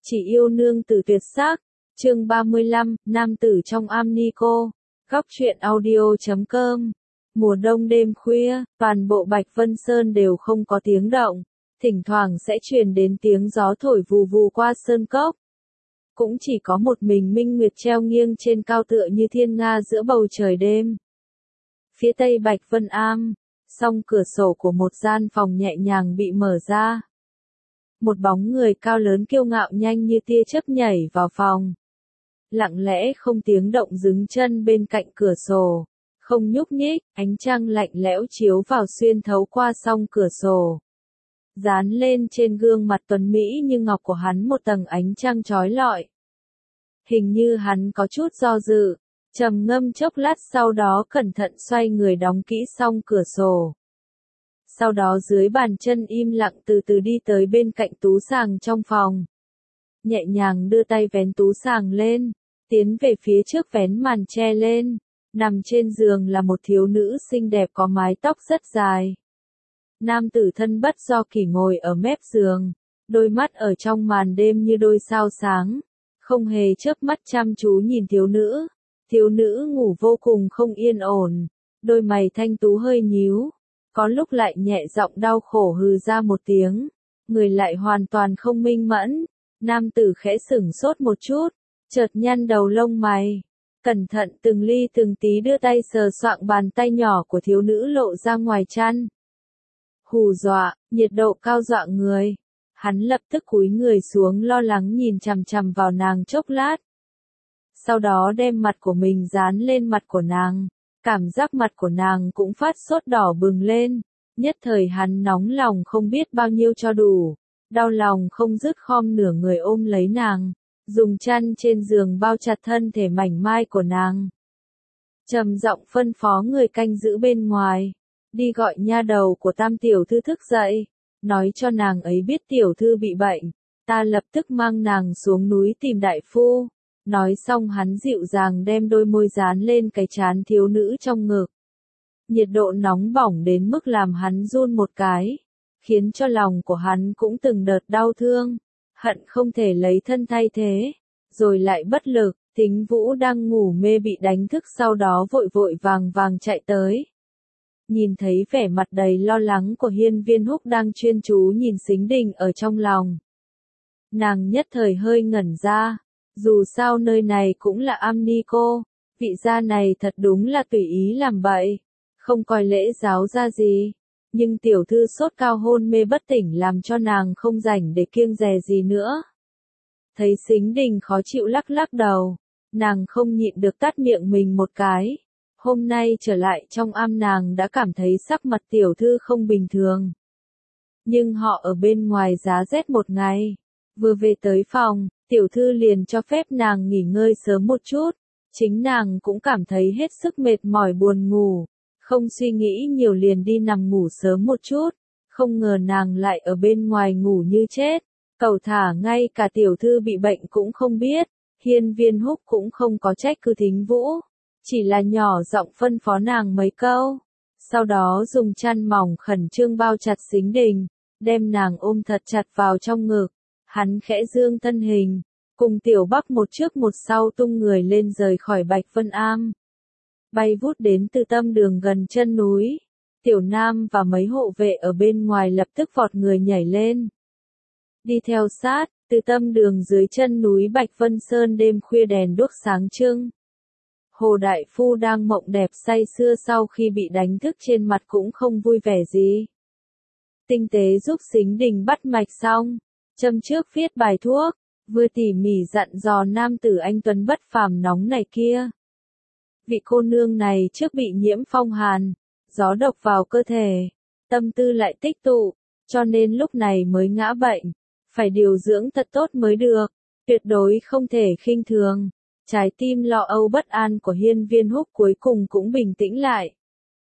Chỉ yêu nương tử tuyệt sắc. Chương 35, nam tử trong Amnico. Góc truyện audio.com. Mùa đông đêm khuya, toàn bộ Bạch Vân Sơn đều không có tiếng động, thỉnh thoảng sẽ truyền đến tiếng gió thổi vù vù qua sơn cốc. Cũng chỉ có một mình Minh Nguyệt treo nghiêng trên cao tựa như thiên nga giữa bầu trời đêm. Phía tây Bạch Vân Am, song cửa sổ của một gian phòng nhẹ nhàng bị mở ra. Một bóng người cao lớn kiêu ngạo nhanh như tia chớp nhảy vào phòng. Lặng lẽ không tiếng động đứng chân bên cạnh cửa sổ, không nhúc nhích, ánh trăng lạnh lẽo chiếu vào xuyên thấu qua song cửa sổ. Dán lên trên gương mặt tuấn mỹ như ngọc của hắn một tầng ánh trăng chói lọi. Hình như hắn có chút do dự, trầm ngâm chốc lát sau đó cẩn thận xoay người đóng kỹ song cửa sổ. Sau đó dưới bàn chân im lặng từ từ đi tới bên cạnh tú sàng trong phòng. Nhẹ nhàng đưa tay vén tú sàng lên, tiến về phía trước vén màn che lên. Nằm trên giường là một thiếu nữ xinh đẹp có mái tóc rất dài. Nam tử thân bất do kỷ ngồi ở mép giường, đôi mắt ở trong màn đêm như đôi sao sáng, không hề chớp mắt chăm chú nhìn thiếu nữ. Thiếu nữ ngủ vô cùng không yên ổn, đôi mày thanh tú hơi nhíu, có lúc lại nhẹ giọng đau khổ hừ ra một tiếng, người lại hoàn toàn không minh mẫn. Nam tử khẽ sửng sốt một chút, chợt nhăn đầu lông mày, cẩn thận từng ly từng tí đưa tay sờ soạng bàn tay nhỏ của thiếu nữ lộ ra ngoài chăn. Hù dọa, nhiệt độ cao dọa người. Hắn lập tức cúi người xuống lo lắng nhìn chằm chằm vào nàng chốc lát. Sau đó đem mặt của mình dán lên mặt của nàng, cảm giác mặt của nàng cũng phát sốt đỏ bừng lên. Nhất thời hắn nóng lòng không biết bao nhiêu cho đủ, đau lòng không dứt khom nửa người ôm lấy nàng, dùng chăn trên giường bao chặt thân thể mảnh mai của nàng. Trầm giọng phân phó người canh giữ bên ngoài, đi gọi nha đầu của Tam tiểu thư thức dậy, nói cho nàng ấy biết tiểu thư bị bệnh, ta lập tức mang nàng xuống núi tìm đại phu. Nói xong hắn dịu dàng đem đôi môi dán lên cái trán thiếu nữ trong ngực. Nhiệt độ nóng bỏng đến mức làm hắn run một cái, khiến cho lòng của hắn cũng từng đợt đau thương, hận không thể lấy thân thay thế, rồi lại bất lực. Thính Vũ đang ngủ mê bị đánh thức sau đó vội vội vàng vàng chạy tới. Nhìn thấy vẻ mặt đầy lo lắng của Hiên Viên Húc đang chuyên chú nhìn Sính Đình ở trong lòng. Nàng nhất thời hơi ngẩn ra, dù sao nơi này cũng là Amnico, vị gia này thật đúng là tùy ý làm bậy, không coi lễ giáo ra gì. Nhưng tiểu thư sốt cao hôn mê bất tỉnh làm cho nàng không rảnh để kiêng dè gì nữa. Thấy Sính Đình khó chịu lắc lắc đầu, nàng không nhịn được tát miệng mình một cái. Hôm nay trở lại trong am nàng đã cảm thấy sắc mặt tiểu thư không bình thường. Nhưng họ ở bên ngoài giá rét một ngày. Vừa về tới phòng, tiểu thư liền cho phép nàng nghỉ ngơi sớm một chút. Chính nàng cũng cảm thấy hết sức mệt mỏi buồn ngủ. Không suy nghĩ nhiều liền đi nằm ngủ sớm một chút. Không ngờ nàng lại ở bên ngoài ngủ như chết. Cẩu thả ngay cả tiểu thư bị bệnh cũng không biết. Hiên Viên Húc cũng không có trách cứ Thính Vũ. Chỉ là nhỏ giọng phân phó nàng mấy câu. Sau đó dùng chăn mỏng khẩn trương bao chặt Sính Đình, đem nàng ôm thật chặt vào trong ngực. Hắn khẽ dương thân hình, cùng Tiểu Bắc một trước một sau tung người lên rời khỏi Bạch Vân Am. Bay vút đến Từ Tâm Đường gần chân núi. Tiểu Nam và mấy hộ vệ ở bên ngoài lập tức vọt người nhảy lên. Đi theo sát, Từ Tâm Đường dưới chân núi Bạch Vân Sơn đêm khuya đèn đuốc sáng trưng. Hồ Đại Phu đang mộng đẹp say sưa sau khi bị đánh thức trên mặt cũng không vui vẻ gì. Tinh tế giúp Sính Đình bắt mạch xong, châm trước viết bài thuốc, vừa tỉ mỉ dặn dò nam tử anh tuấn bất phàm nóng này kia. Vị cô nương này trước bị nhiễm phong hàn, gió độc vào cơ thể, tâm tư lại tích tụ, cho nên lúc này mới ngã bệnh, phải điều dưỡng thật tốt mới được, tuyệt đối không thể khinh thường. Trái tim lo âu bất an của Hiên Viên Húc cuối cùng cũng bình tĩnh lại.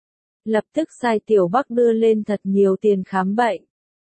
Lập tức sai Tiểu Bắc đưa lên thật nhiều tiền khám bệnh.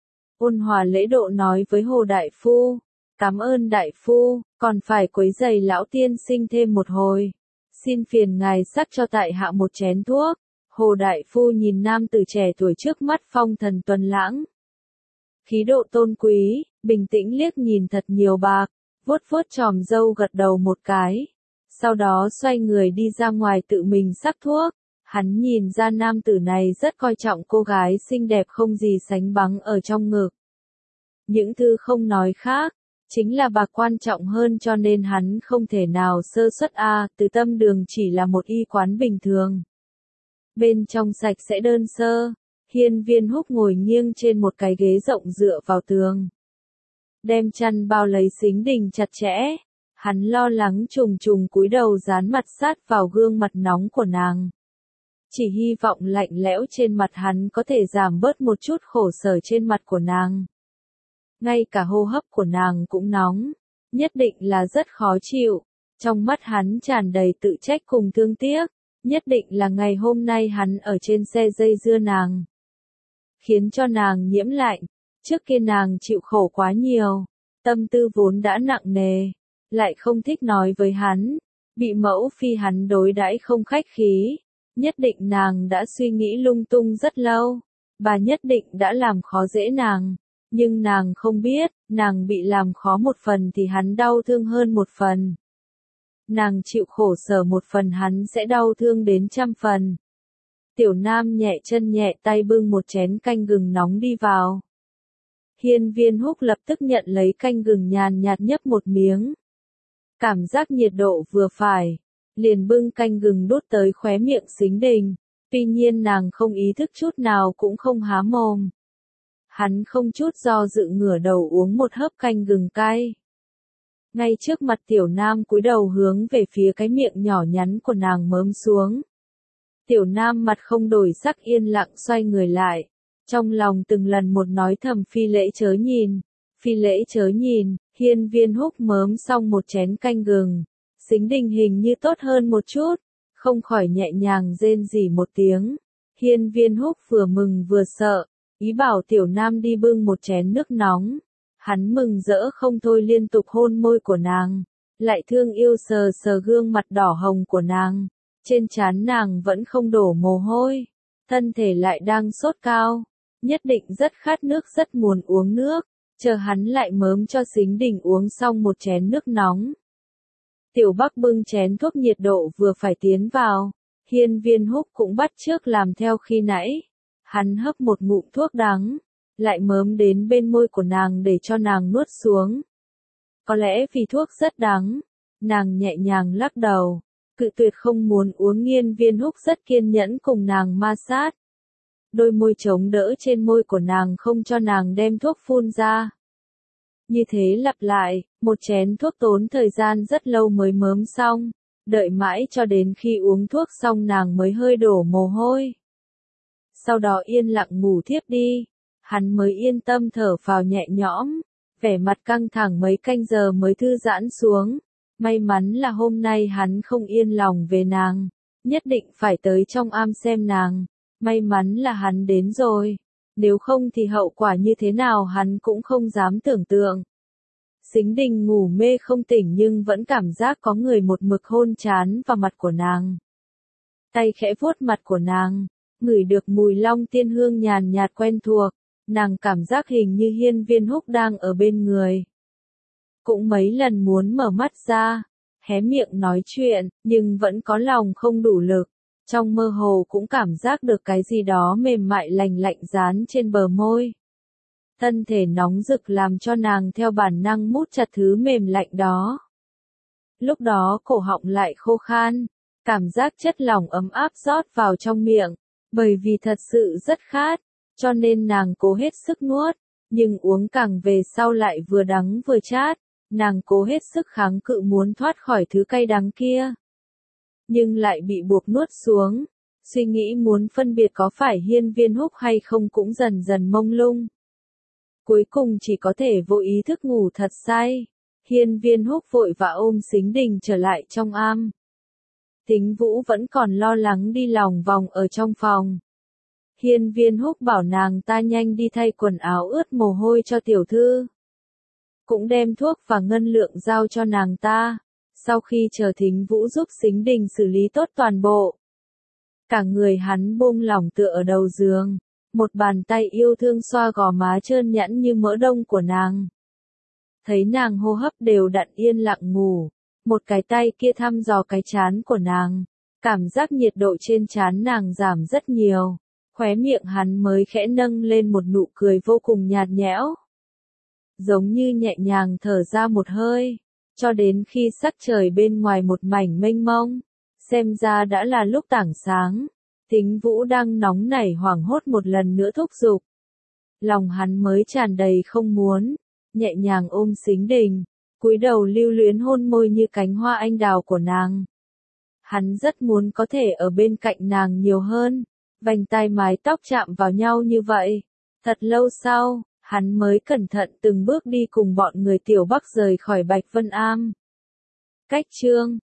Ôn hòa lễ độ nói với Hồ Đại Phu, cảm ơn Đại Phu, còn phải quấy rầy lão tiên sinh thêm một hồi. Xin phiền ngài sắc cho tại hạ một chén thuốc. Hồ Đại Phu nhìn nam tử trẻ tuổi trước mắt phong thần tuấn lãng. Khí độ tôn quý, bình tĩnh liếc nhìn thật nhiều bạc, vuốt vuốt chòm râu gật đầu một cái. Sau đó xoay người đi ra ngoài tự mình sắc thuốc. Hắn nhìn ra nam tử này rất coi trọng cô gái xinh đẹp không gì sánh bằng ở trong ngực. Những thứ không nói khác, chính là bạc quan trọng hơn cho nên hắn không thể nào sơ suất Từ Tâm Đường chỉ là một y quán bình thường. Bên trong sạch sẽ đơn sơ, Hiên Viên Húc ngồi nghiêng trên một cái ghế rộng dựa vào tường. Đem chăn bao lấy Sính Đình chặt chẽ, hắn lo lắng trùng trùng cúi đầu dán mặt sát vào gương mặt nóng của nàng. Chỉ hy vọng lạnh lẽo trên mặt hắn có thể giảm bớt một chút khổ sở trên mặt của nàng. Ngay cả hô hấp của nàng cũng nóng, nhất định là rất khó chịu. Trong mắt hắn tràn đầy tự trách cùng thương tiếc, nhất định là ngày hôm nay hắn ở trên xe dây dưa nàng, khiến cho nàng nhiễm lạnh. Trước kia nàng chịu khổ quá nhiều, tâm tư vốn đã nặng nề, lại không thích nói với hắn, bị mẫu phi hắn đối đãi không khách khí, nhất định nàng đã suy nghĩ lung tung rất lâu, bà nhất định đã làm khó dễ nàng, nhưng nàng không biết, nàng bị làm khó một phần thì hắn đau thương hơn một phần. Nàng chịu khổ sở một phần hắn sẽ đau thương đến 100 phần. Tiểu Nam nhẹ chân nhẹ tay bưng một chén canh gừng nóng đi vào. Hiên Viên Húc lập tức nhận lấy canh gừng nhàn nhạt nhấp một miếng. Cảm giác nhiệt độ vừa phải, liền bưng canh gừng đút tới khóe miệng Sính Đình, tuy nhiên nàng không ý thức chút nào cũng không há mồm. Hắn không chút do dự ngửa đầu uống một hớp canh gừng cay. Ngay trước mặt Tiểu Nam cúi đầu hướng về phía cái miệng nhỏ nhắn của nàng mớm xuống. Tiểu Nam mặt không đổi sắc yên lặng xoay người lại, trong lòng từng lần một nói thầm phi lễ chớ nhìn, phi lễ chớ nhìn. Hiên Viên Húc mớm xong một chén canh gừng, Sính Đình hình như tốt hơn một chút, không khỏi nhẹ nhàng rên rỉ một tiếng. Hiên Viên Húc vừa mừng vừa sợ, ý bảo Tiểu Nam đi bưng một chén nước nóng. Hắn mừng rỡ không thôi liên tục hôn môi của nàng, lại thương yêu sờ sờ gương mặt đỏ hồng của nàng. Trên trán nàng vẫn không đổ mồ hôi, thân thể lại đang sốt cao, nhất định rất khát nước rất muốn uống nước, chờ hắn lại mớm cho Sính Đình uống xong một chén nước nóng. Tiểu Bắc bưng chén thuốc nhiệt độ vừa phải tiến vào, Hiên Viên Húc cũng bắt chước làm theo khi nãy. Hắn hấp một ngụm thuốc đắng, lại mớm đến bên môi của nàng để cho nàng nuốt xuống. Có lẽ vì thuốc rất đắng, nàng nhẹ nhàng lắc đầu, cự tuyệt không muốn uống. Hiên Viên Húc rất kiên nhẫn cùng nàng ma sát. Đôi môi chống đỡ trên môi của nàng không cho nàng đem thuốc phun ra. Như thế lặp lại, một chén thuốc tốn thời gian rất lâu mới mớm xong, đợi mãi cho đến khi uống thuốc xong nàng mới hơi đổ mồ hôi. Sau đó yên lặng ngủ thiếp đi, hắn mới yên tâm thở phào nhẹ nhõm, vẻ mặt căng thẳng mấy canh giờ mới thư giãn xuống. May mắn là hôm nay hắn không yên lòng về nàng, nhất định phải tới trong am xem nàng. May mắn là hắn đến rồi, nếu không thì hậu quả như thế nào hắn cũng không dám tưởng tượng. Sính Đình ngủ mê không tỉnh nhưng vẫn cảm giác có người một mực hôn trán vào mặt của nàng. Tay khẽ vuốt mặt của nàng, ngửi được mùi long tiên hương nhàn nhạt quen thuộc, nàng cảm giác hình như Hiên Viên Húc đang ở bên người. Cũng mấy lần muốn mở mắt ra, hé miệng nói chuyện, nhưng vẫn có lòng không đủ lực. Trong mơ hồ cũng cảm giác được cái gì đó mềm mại lành lạnh dán trên bờ môi. Thân thể nóng rực làm cho nàng theo bản năng mút chặt thứ mềm lạnh đó. Lúc đó cổ họng lại khô khan, cảm giác chất lỏng ấm áp rót vào trong miệng, bởi vì thật sự rất khát, cho nên nàng cố hết sức nuốt, nhưng uống càng về sau lại vừa đắng vừa chát, nàng cố hết sức kháng cự muốn thoát khỏi thứ cay đắng kia. Nhưng lại bị buộc nuốt xuống, suy nghĩ muốn phân biệt có phải Hiên Viên Húc hay không cũng dần dần mông lung. Cuối cùng chỉ có thể vô ý thức ngủ thật say. Hiên Viên Húc vội vã ôm Sính Đình trở lại trong am. Tính Vũ vẫn còn lo lắng đi lòng vòng ở trong phòng. Hiên Viên Húc bảo nàng ta nhanh đi thay quần áo ướt mồ hôi cho tiểu thư. Cũng đem thuốc và ngân lượng giao cho nàng ta. Sau khi chờ Thính Vũ giúp Sính Đình xử lý tốt toàn bộ, cả người hắn buông lỏng tựa ở đầu giường, một bàn tay yêu thương xoa gò má trơn nhẵn như mỡ đông của nàng. thấy nàng hô hấp đều đặn yên lặng ngủ, một cái tay kia thăm dò cái trán của nàng, cảm giác nhiệt độ trên trán nàng giảm rất nhiều, khóe miệng hắn mới khẽ nâng lên một nụ cười vô cùng nhạt nhẽo, giống như nhẹ nhàng thở ra một hơi, cho đến khi sắc trời bên ngoài một mảnh mênh mông, xem ra đã là lúc tảng sáng, Thính Vũ đang nóng nảy hoảng hốt một lần nữa thúc giục. Lòng hắn mới tràn đầy không muốn, nhẹ nhàng ôm Sính Đình, cúi đầu lưu luyến hôn môi như cánh hoa anh đào của nàng. Hắn rất muốn có thể ở bên cạnh nàng nhiều hơn, vành tai mái tóc chạm vào nhau như vậy. Thật lâu sau, hắn mới cẩn thận từng bước đi cùng bọn người Tiểu Bắc rời khỏi Bạch Vân Am. Cách chương